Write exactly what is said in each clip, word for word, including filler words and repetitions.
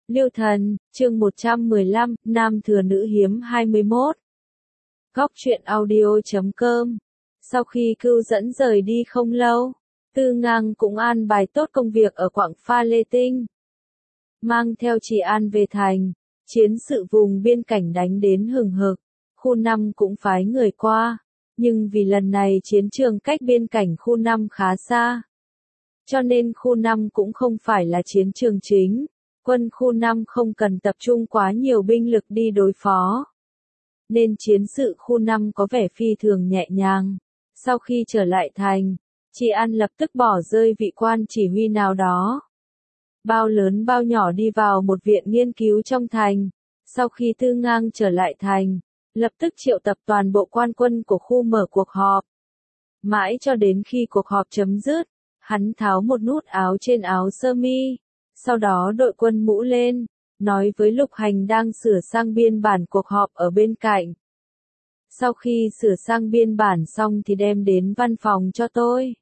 Liêu Thần, chương một trăm mười lăm, Nam thừa nữ hiếm hai mươi mốt. Góc truyện audio chấm com. Sau khi Cưu Dẫn rời đi không lâu, Tư Ngang cũng an bài tốt công việc ở quặng Pha Lê Tinh. Mang theo Trì An về thành, chiến sự vùng biên cảnh đánh đến hừng hực, khu năm cũng phái người qua, nhưng vì lần này chiến trường cách biên cảnh khu năm khá xa, cho nên khu năm cũng không phải là chiến trường chính. Quân khu năm không cần tập trung quá nhiều binh lực đi đối phó, nên chiến sự khu năm có vẻ phi thường nhẹ nhàng. Sau khi trở lại thành, Trì An lập tức bỏ rơi vị quan chỉ huy nào đó, bao lớn bao nhỏ đi vào một viện nghiên cứu trong thành. Sau khi Tư Ngang trở lại thành, lập tức triệu tập toàn bộ quan quân của khu mở cuộc họp. Mãi cho đến khi cuộc họp chấm dứt, hắn tháo một nút áo trên áo sơ mi, sau đó đội quân mũ lên, nói với Lục Hành đang sửa sang biên bản cuộc họp ở bên cạnh. Sau khi sửa sang biên bản xong thì đem đến văn phòng cho tôi.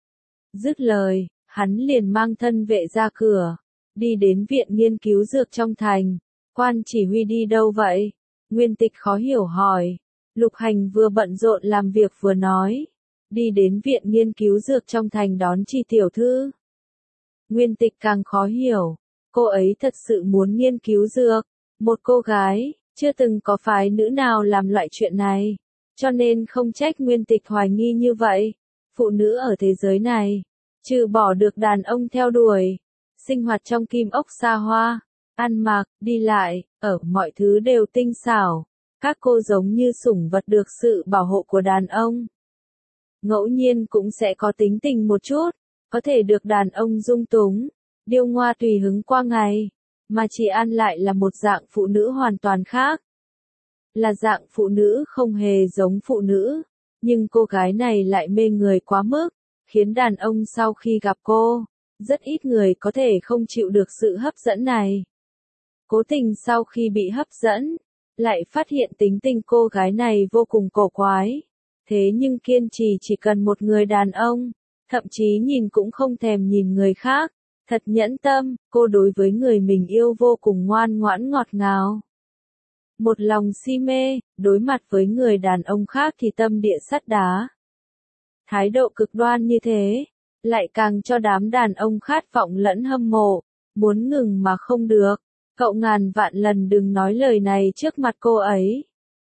Dứt lời, hắn liền mang thân vệ ra cửa, đi đến viện nghiên cứu dược trong thành. Quan chỉ huy đi đâu vậy? Nguyên Tịch khó hiểu hỏi. Lục Hành vừa bận rộn làm việc vừa nói, đi đến viện nghiên cứu dược trong thành đón Trì tiểu thư. Nguyên Tịch càng khó hiểu, cô ấy thật sự muốn nghiên cứu dược, một cô gái, chưa từng có phái nữ nào làm loại chuyện này, cho nên không trách Nguyên Tịch hoài nghi như vậy. Phụ nữ ở thế giới này, trừ bỏ được đàn ông theo đuổi, sinh hoạt trong kim ốc xa hoa, ăn mặc, đi lại, ở mọi thứ đều tinh xảo, các cô giống như sủng vật được sự bảo hộ của đàn ông. Ngẫu nhiên cũng sẽ có tính tình một chút, có thể được đàn ông dung túng, điêu ngoa tùy hứng qua ngày, mà Trì An lại là một dạng phụ nữ hoàn toàn khác. Là dạng phụ nữ không hề giống phụ nữ, nhưng cô gái này lại mê người quá mức, khiến đàn ông sau khi gặp cô, rất ít người có thể không chịu được sự hấp dẫn này. Cố tình sau khi bị hấp dẫn, lại phát hiện tính tình cô gái này vô cùng cổ quái, thế nhưng kiên trì chỉ cần một người đàn ông. Thậm chí nhìn cũng không thèm nhìn người khác, thật nhẫn tâm, cô đối với người mình yêu vô cùng ngoan ngoãn ngọt ngào. Một lòng si mê, đối mặt với người đàn ông khác thì tâm địa sắt đá. Thái độ cực đoan như thế, lại càng cho đám đàn ông khát vọng lẫn hâm mộ, muốn ngừng mà không được. Cậu ngàn vạn lần đừng nói lời này trước mặt cô ấy.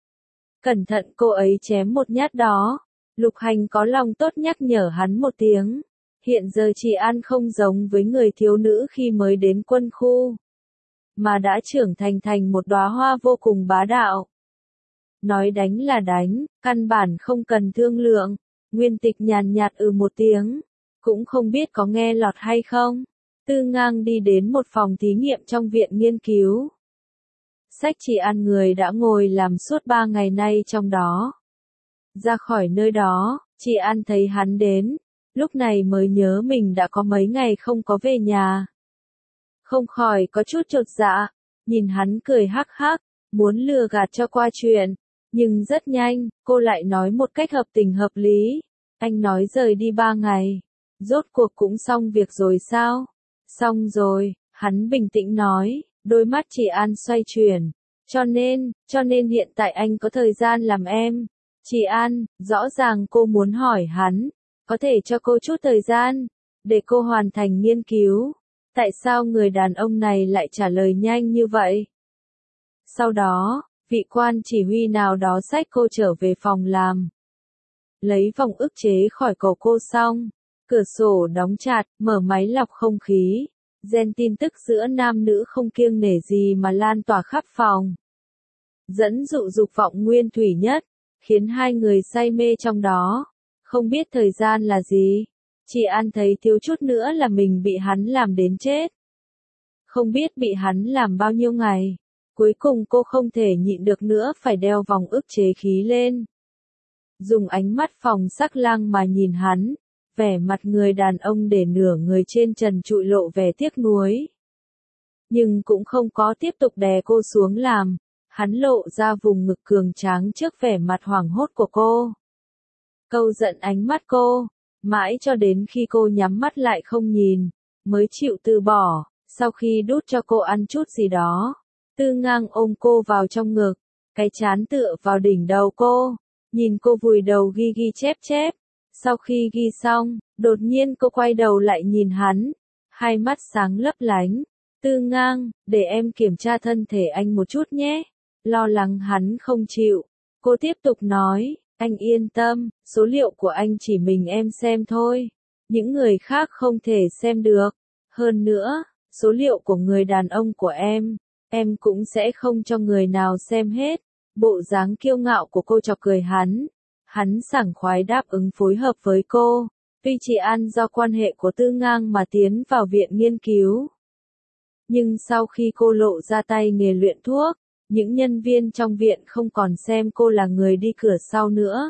Cẩn thận cô ấy chém một nhát đó. Lục Hành có lòng tốt nhắc nhở hắn một tiếng. Hiện giờ Trì An không giống với người thiếu nữ khi mới đến quân khu, mà đã trưởng thành thành một đóa hoa vô cùng bá đạo. Nói đánh là đánh, căn bản không cần thương lượng. Nguyên Tịch nhàn nhạt ừ một tiếng, cũng không biết có nghe lọt hay không. Tư Ngang đi đến một phòng thí nghiệm trong viện nghiên cứu. Sách Trì An người đã ngồi làm suốt ba ngày nay trong đó. Ra khỏi nơi đó, Trì An thấy hắn đến, lúc này mới nhớ mình đã có mấy ngày không có về nhà. Không khỏi có chút chột dạ, nhìn hắn cười hắc hắc, muốn lừa gạt cho qua chuyện, nhưng rất nhanh, cô lại nói một cách hợp tình hợp lý. Anh nói rời đi ba ngày, rốt cuộc cũng xong việc rồi sao? Xong rồi, hắn bình tĩnh nói, đôi mắt Trì An xoay chuyển, cho nên, cho nên hiện tại anh có thời gian làm em. Trì An, rõ ràng cô muốn hỏi hắn, có thể cho cô chút thời gian, để cô hoàn thành nghiên cứu. Tại sao người đàn ông này lại trả lời nhanh như vậy? Sau đó, vị quan chỉ huy nào đó xách cô trở về phòng làm. Lấy vòng ức chế khỏi cổ cô xong, cửa sổ đóng chặt, mở máy lọc không khí. Gen tin tức giữa nam nữ không kiêng nể gì mà lan tỏa khắp phòng. Dẫn dụ dục vọng nguyên thủy nhất, khiến hai người say mê trong đó. Không biết thời gian là gì, Trì An thấy thiếu chút nữa là mình bị hắn làm đến chết. Không biết bị hắn làm bao nhiêu ngày, cuối cùng cô không thể nhịn được nữa phải đeo vòng ức chế khí lên. Dùng ánh mắt phòng sắc lang mà nhìn hắn, vẻ mặt người đàn ông để nửa người trên trần trụi lộ vẻ tiếc nuối. Nhưng cũng không có tiếp tục đè cô xuống làm, hắn lộ ra vùng ngực cường tráng trước vẻ mặt hoảng hốt của cô. Câu giận ánh mắt cô, mãi cho đến khi cô nhắm mắt lại không nhìn, mới chịu từ bỏ. Sau khi đút cho cô ăn chút gì đó, Tư Ngang ôm cô vào trong ngực, cái trán tựa vào đỉnh đầu cô, nhìn cô vùi đầu ghi ghi chép chép. Sau khi ghi xong, đột nhiên cô quay đầu lại nhìn hắn, hai mắt sáng lấp lánh. Tư Ngang, để em kiểm tra thân thể anh một chút nhé. Lo lắng hắn không chịu, cô tiếp tục nói, anh yên tâm, số liệu của anh chỉ mình em xem thôi, những người khác không thể xem được. Hơn nữa, số liệu của người đàn ông của em, em cũng sẽ không cho người nào xem hết. Bộ dáng kiêu ngạo của cô chọc cười hắn. Hắn sảng khoái đáp ứng phối hợp với cô. Tuy chỉ ăn do quan hệ của Tư Ngang mà tiến vào viện nghiên cứu. Nhưng sau khi cô lộ ra tay nghề luyện thuốc, những nhân viên trong viện không còn xem cô là người đi cửa sau nữa.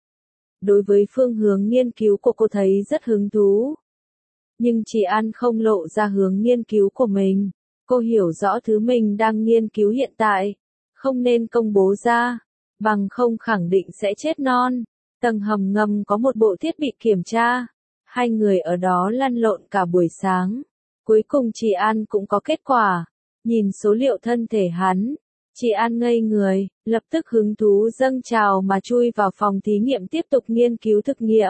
Đối với phương hướng nghiên cứu của cô thấy rất hứng thú. Nhưng chỉ ăn không lộ ra hướng nghiên cứu của mình. Cô hiểu rõ thứ mình đang nghiên cứu hiện tại, không nên công bố ra, bằng không khẳng định sẽ chết non. Tầng hầm ngầm có một bộ thiết bị kiểm tra. Hai người ở đó lăn lộn cả buổi sáng. Cuối cùng chị An cũng có kết quả. Nhìn số liệu thân thể hắn, chị An ngây người, lập tức hứng thú dâng trào mà chui vào phòng thí nghiệm tiếp tục nghiên cứu thực nghiệm.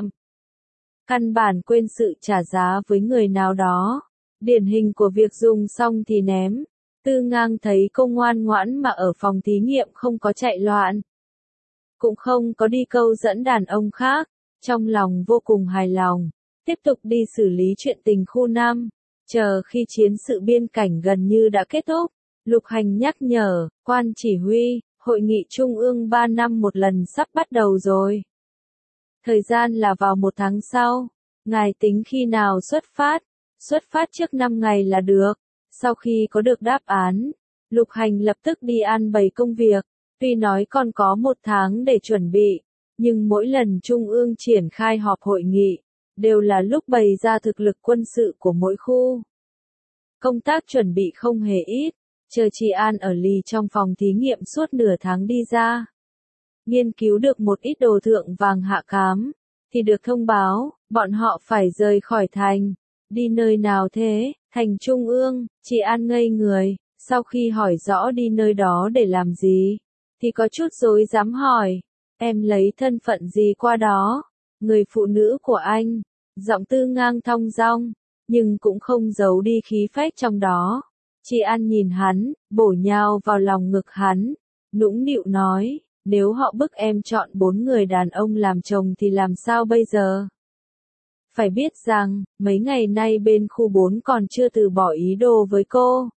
Căn bản quên sự trả giá với người nào đó. Điển hình của việc dùng xong thì ném. Tư Ngang thấy cô ngoan ngoãn mà ở phòng thí nghiệm không có chạy loạn. Cũng không có đi câu dẫn đàn ông khác. Trong lòng vô cùng hài lòng. Tiếp tục đi xử lý chuyện tình khu năm. Chờ khi chiến sự biên cảnh gần như đã kết thúc. Lục Hành nhắc nhở, quan chỉ huy, hội nghị trung ương ba năm một lần sắp bắt đầu rồi. Thời gian là vào một tháng sau. Ngài tính khi nào xuất phát? Xuất phát trước năm ngày là được. Sau khi có được đáp án, Lục Hành lập tức đi an bày công việc. Tuy nói còn có một tháng để chuẩn bị, nhưng mỗi lần Trung ương triển khai họp hội nghị, đều là lúc bày ra thực lực quân sự của mỗi khu. Công tác chuẩn bị không hề ít, chờ chị An ở lì trong phòng thí nghiệm suốt nửa tháng đi ra. Nghiên cứu được một ít đồ thượng vàng hạ cám, thì được thông báo, bọn họ phải rời khỏi thành. Đi nơi nào thế? Thành Trung ương. Chị An ngây người, sau khi hỏi rõ đi nơi đó để làm gì, thì có chút rối rắm hỏi, em lấy thân phận gì qua đó? Người phụ nữ của anh. Giọng Tư Ngang thong dong, nhưng cũng không giấu đi khí phách trong đó. Chị An nhìn hắn, bổ nhào vào lòng ngực hắn, nũng nịu nói, nếu họ bức em chọn bốn người đàn ông làm chồng thì làm sao bây giờ? Phải biết rằng, mấy ngày nay bên khu bốn còn chưa từ bỏ ý đồ với cô.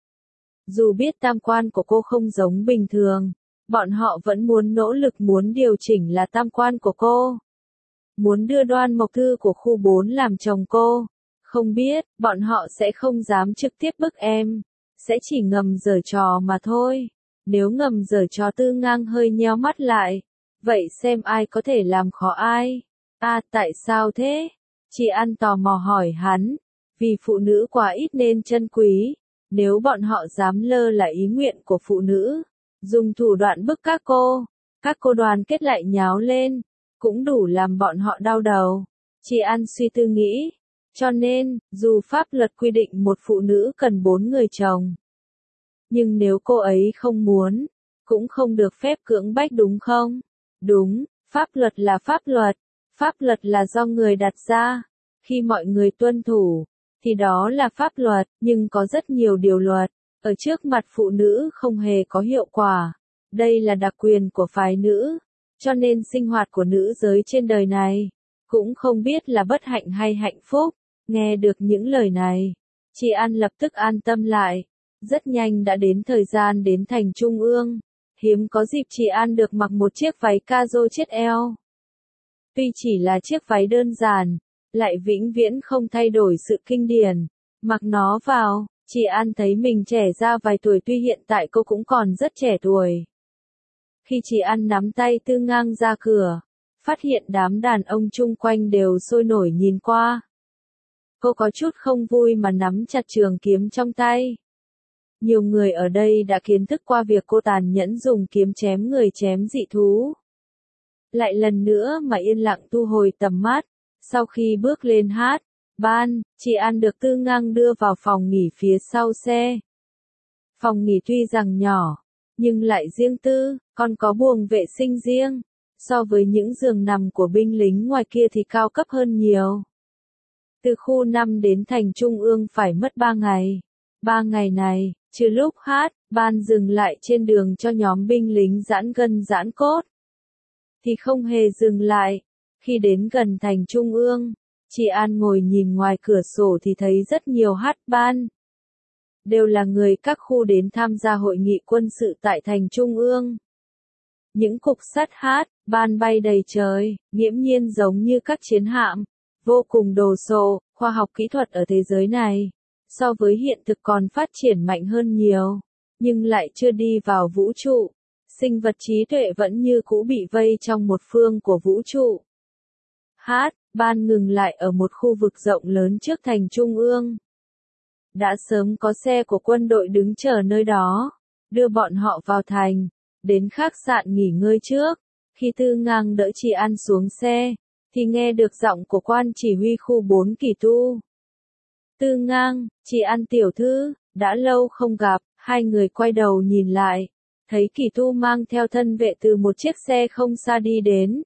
Dù biết tam quan của cô không giống bình thường, bọn họ vẫn muốn nỗ lực muốn điều chỉnh là tam quan của cô. Muốn đưa Đoan Mộc Thư của khu bốn làm chồng cô. Không biết, bọn họ sẽ không dám trực tiếp bức em. Sẽ chỉ ngầm giở trò mà thôi. Nếu ngầm giở trò Tư Ngang hơi nheo mắt lại. Vậy xem ai có thể làm khó ai. À, tại sao thế? Chị An tò mò hỏi hắn. Vì phụ nữ quá ít nên chân quý. Nếu bọn họ dám lơ là ý nguyện của phụ nữ, dùng thủ đoạn bức các cô, các cô đoàn kết lại nháo lên, cũng đủ làm bọn họ đau đầu. Chị An suy tư nghĩ. Cho nên, dù pháp luật quy định một phụ nữ cần bốn người chồng, nhưng nếu cô ấy không muốn, cũng không được phép cưỡng bách đúng không? Đúng, pháp luật là pháp luật. Pháp luật là do người đặt ra. Khi mọi người tuân thủ, thì đó là pháp luật, nhưng có rất nhiều điều luật, ở trước mặt phụ nữ không hề có hiệu quả. Đây là đặc quyền của phái nữ, cho nên sinh hoạt của nữ giới trên đời này, cũng không biết là bất hạnh hay hạnh phúc. Nghe được những lời này, chị An lập tức an tâm lại. Rất nhanh đã đến thời gian đến thành Trung ương. Hiếm có dịp chị An được mặc một chiếc váy ca-rô chiết eo. Tuy chỉ là chiếc váy đơn giản, lại vĩnh viễn không thay đổi sự kinh điển. Mặc nó vào, chị An thấy mình trẻ ra vài tuổi tuy hiện tại cô cũng còn rất trẻ tuổi. Khi chị An nắm tay Tư Ngang ra cửa, phát hiện đám đàn ông chung quanh đều sôi nổi nhìn qua. Cô có chút không vui mà nắm chặt trường kiếm trong tay. Nhiều người ở đây đã kiến thức qua việc cô tàn nhẫn dùng kiếm chém người chém dị thú. Lại lần nữa mà yên lặng thu hồi tầm mắt, sau khi bước lên hát, Ban, chị An được Tư Ngang đưa vào phòng nghỉ phía sau xe. Phòng nghỉ tuy rằng nhỏ, nhưng lại riêng tư, còn có buồng vệ sinh riêng. So với những giường nằm của binh lính ngoài kia thì cao cấp hơn nhiều. Từ khu năm đến thành Trung ương phải mất ba ngày. Ba ngày này, trừ lúc hát, ban dừng lại trên đường cho nhóm binh lính giãn gân giãn cốt, thì không hề dừng lại. Khi đến gần thành Trung ương, chị An ngồi nhìn ngoài cửa sổ thì thấy rất nhiều hát ban. Đều là người các khu đến tham gia hội nghị quân sự tại thành Trung ương. Những cục sắt hát, ban bay đầy trời, nghiễm nhiên giống như các chiến hạm, vô cùng đồ sộ. Khoa học kỹ thuật ở thế giới này, so với hiện thực còn phát triển mạnh hơn nhiều, nhưng lại chưa đi vào vũ trụ. Sinh vật trí tuệ vẫn như cũ bị vây trong một phương của vũ trụ. Hát, ban ngừng lại ở một khu vực rộng lớn trước thành Trung ương. Đã sớm có xe của quân đội đứng chờ nơi đó, đưa bọn họ vào thành, đến khách sạn nghỉ ngơi trước. Khi Tư Ngang đỡ chị An xuống xe, thì nghe được giọng của quan chỉ huy khu bốn Kỳ Tu. Tư Ngang, chị An tiểu thư, đã lâu không gặp. Hai người quay đầu nhìn lại, thấy Kỳ Tu mang theo thân vệ từ một chiếc xe không xa đi đến.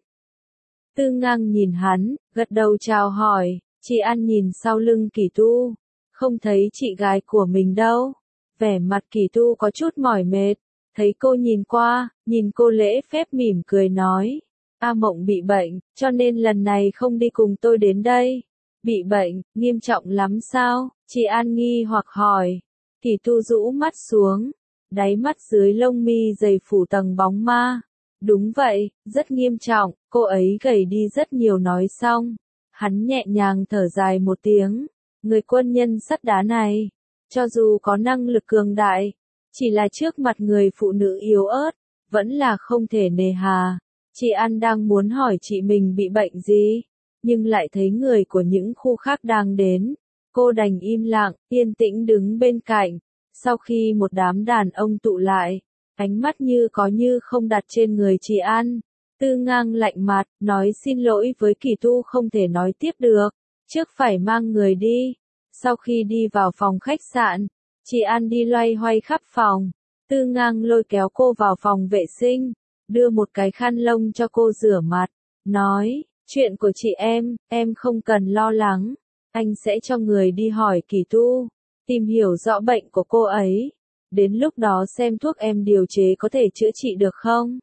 Tư Ngang nhìn hắn, gật đầu chào hỏi. Chị An nhìn sau lưng Kỳ Tu, không thấy chị gái của mình đâu. Vẻ mặt Kỳ Tu có chút mỏi mệt, thấy cô nhìn qua, nhìn cô lễ phép mỉm cười nói. A Mộng bị bệnh, cho nên lần này không đi cùng tôi đến đây. Bị bệnh, nghiêm trọng lắm sao? Chị An nghi hoặc hỏi. Kỳ Tu rũ mắt xuống, đáy mắt dưới lông mi dày phủ tầng bóng ma. Đúng vậy, rất nghiêm trọng, cô ấy gầy đi rất nhiều. Nói xong, hắn nhẹ nhàng thở dài một tiếng. Người quân nhân sắt đá này, cho dù có năng lực cường đại, chỉ là trước mặt người phụ nữ yếu ớt, vẫn là không thể nề hà. Chị An đang muốn hỏi chị mình bị bệnh gì, nhưng lại thấy người của những khu khác đang đến. Cô đành im lặng, yên tĩnh đứng bên cạnh. Sau khi một đám đàn ông tụ lại, ánh mắt như có như không đặt trên người chị An. Tư Ngang lạnh mặt, nói xin lỗi với Kỳ Tu không thể nói tiếp được, trước phải mang người đi. Sau khi đi vào phòng khách sạn, chị An đi loay hoay khắp phòng. Tư Ngang lôi kéo cô vào phòng vệ sinh, đưa một cái khăn lông cho cô rửa mặt, nói, chuyện của chị em, em không cần lo lắng, anh sẽ cho người đi hỏi Kỳ Tu, tìm hiểu rõ bệnh của cô ấy, đến lúc đó xem thuốc em điều chế có thể chữa trị được không.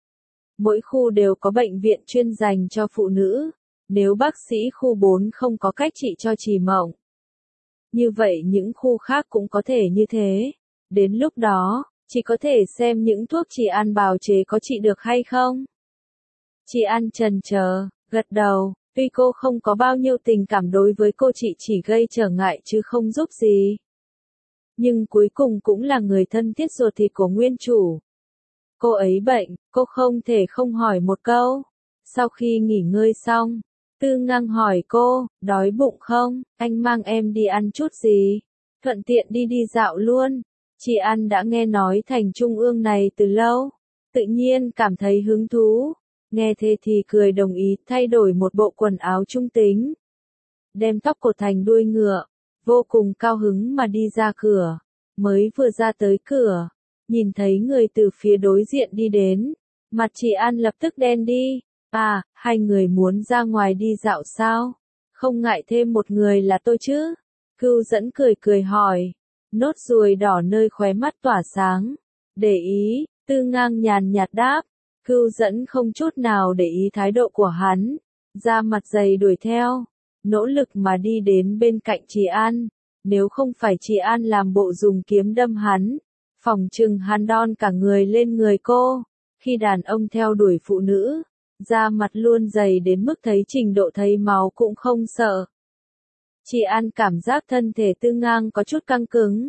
Mỗi khu đều có bệnh viện chuyên dành cho phụ nữ, nếu bác sĩ khu bốn không có cách trị cho Trì Mộng, như vậy những khu khác cũng có thể như thế, đến lúc đó, chỉ có thể xem những thuốc chị An bào chế có trị được hay không. Chị An chần chờ, gật đầu, tuy cô không có bao nhiêu tình cảm đối với cô, chị chỉ gây trở ngại chứ không giúp gì. Nhưng cuối cùng cũng là người thân thiết ruột thịt của nguyên chủ. Cô ấy bệnh, cô không thể không hỏi một câu. Sau khi nghỉ ngơi xong, Tư Ngang hỏi cô, đói bụng không, anh mang em đi ăn chút gì, thuận tiện đi đi dạo luôn. Chị An đã nghe nói thành Trung ương này từ lâu, tự nhiên cảm thấy hứng thú. Nghe thế thì cười đồng ý, thay đổi một bộ quần áo trung tính, đem tóc cột thành đuôi ngựa, vô cùng cao hứng mà đi ra cửa. Mới vừa ra tới cửa, nhìn thấy người từ phía đối diện đi đến, mặt chị An lập tức đen đi. À, hai người muốn ra ngoài đi dạo sao? Không ngại thêm một người là tôi chứ? Cưu Dẫn cười cười hỏi, nốt ruồi đỏ nơi khóe mắt tỏa sáng. Để ý, Tư Ngang nhàn nhạt đáp. Cưu Dẫn không chút nào để ý thái độ của hắn, da mặt dày đuổi theo, nỗ lực mà đi đến bên cạnh chị An. Nếu không phải chị An làm bộ dùng kiếm đâm hắn, phỏng chừng hắn đon cả người lên người cô. Khi đàn ông theo đuổi phụ nữ, da mặt luôn dày đến mức thấy trình độ thấy máu cũng không sợ. Chị An cảm giác thân thể Tư Ngang có chút căng cứng.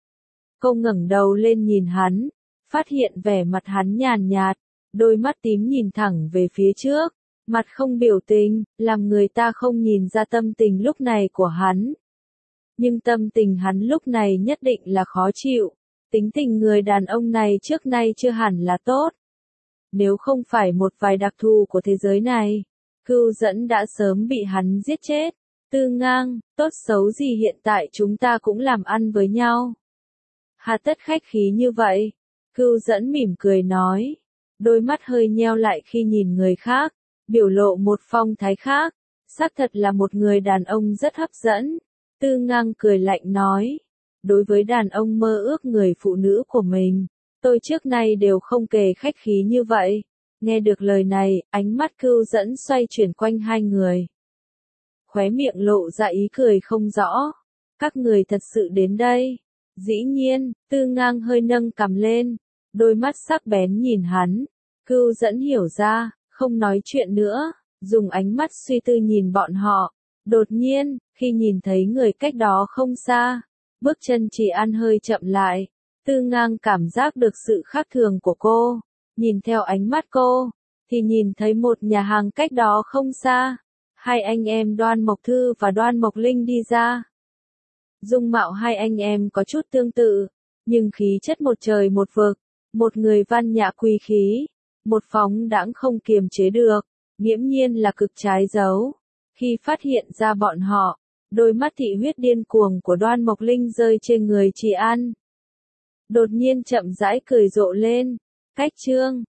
Cô ngẩng đầu lên nhìn hắn, phát hiện vẻ mặt hắn nhàn nhạt, đôi mắt tím nhìn thẳng về phía trước, mặt không biểu tình, làm người ta không nhìn ra tâm tình lúc này của hắn. Nhưng tâm tình hắn lúc này nhất định là khó chịu, tính tình người đàn ông này trước nay chưa hẳn là tốt. Nếu không phải một vài đặc thù của thế giới này, Cưu Dẫn đã sớm bị hắn giết chết. Tư Ngang, tốt xấu gì hiện tại chúng ta cũng làm ăn với nhau. Hà tất khách khí như vậy. Cưu Dẫn mỉm cười nói. Đôi mắt hơi nheo lại khi nhìn người khác, biểu lộ một phong thái khác. Xác thật là một người đàn ông rất hấp dẫn. Tư Ngang cười lạnh nói. Đối với đàn ông mơ ước người phụ nữ của mình, tôi trước nay đều không kề khách khí như vậy. Nghe được lời này, ánh mắt Cưu Dẫn xoay chuyển quanh hai người. Khóe miệng lộ ra ý cười không rõ. Các người thật sự đến đây. Dĩ nhiên, Tư Ngang hơi nâng cằm lên, đôi mắt sắc bén nhìn hắn. Cưu Dẫn hiểu ra, không nói chuyện nữa, dùng ánh mắt suy tư nhìn bọn họ. Đột nhiên, khi nhìn thấy người cách đó không xa, bước chân Chỉ An hơi chậm lại. Tư Ngang cảm giác được sự khác thường của cô. Nhìn theo ánh mắt cô, thì nhìn thấy một nhà hàng cách đó không xa. Hai anh em Đoan Mộc Thư và Đoan Mộc Linh đi ra. Dung mạo hai anh em có chút tương tự, nhưng khí chất một trời một vực. Một người văn nhã quý khí, một phóng đãng không kiềm chế được, nghiễm nhiên là cực trái dấu. Khi phát hiện ra bọn họ, đôi mắt thị huyết điên cuồng của Đoan Mộc Linh rơi trên người Chỉ An. Đột nhiên chậm rãi cười rộ lên. Cách chương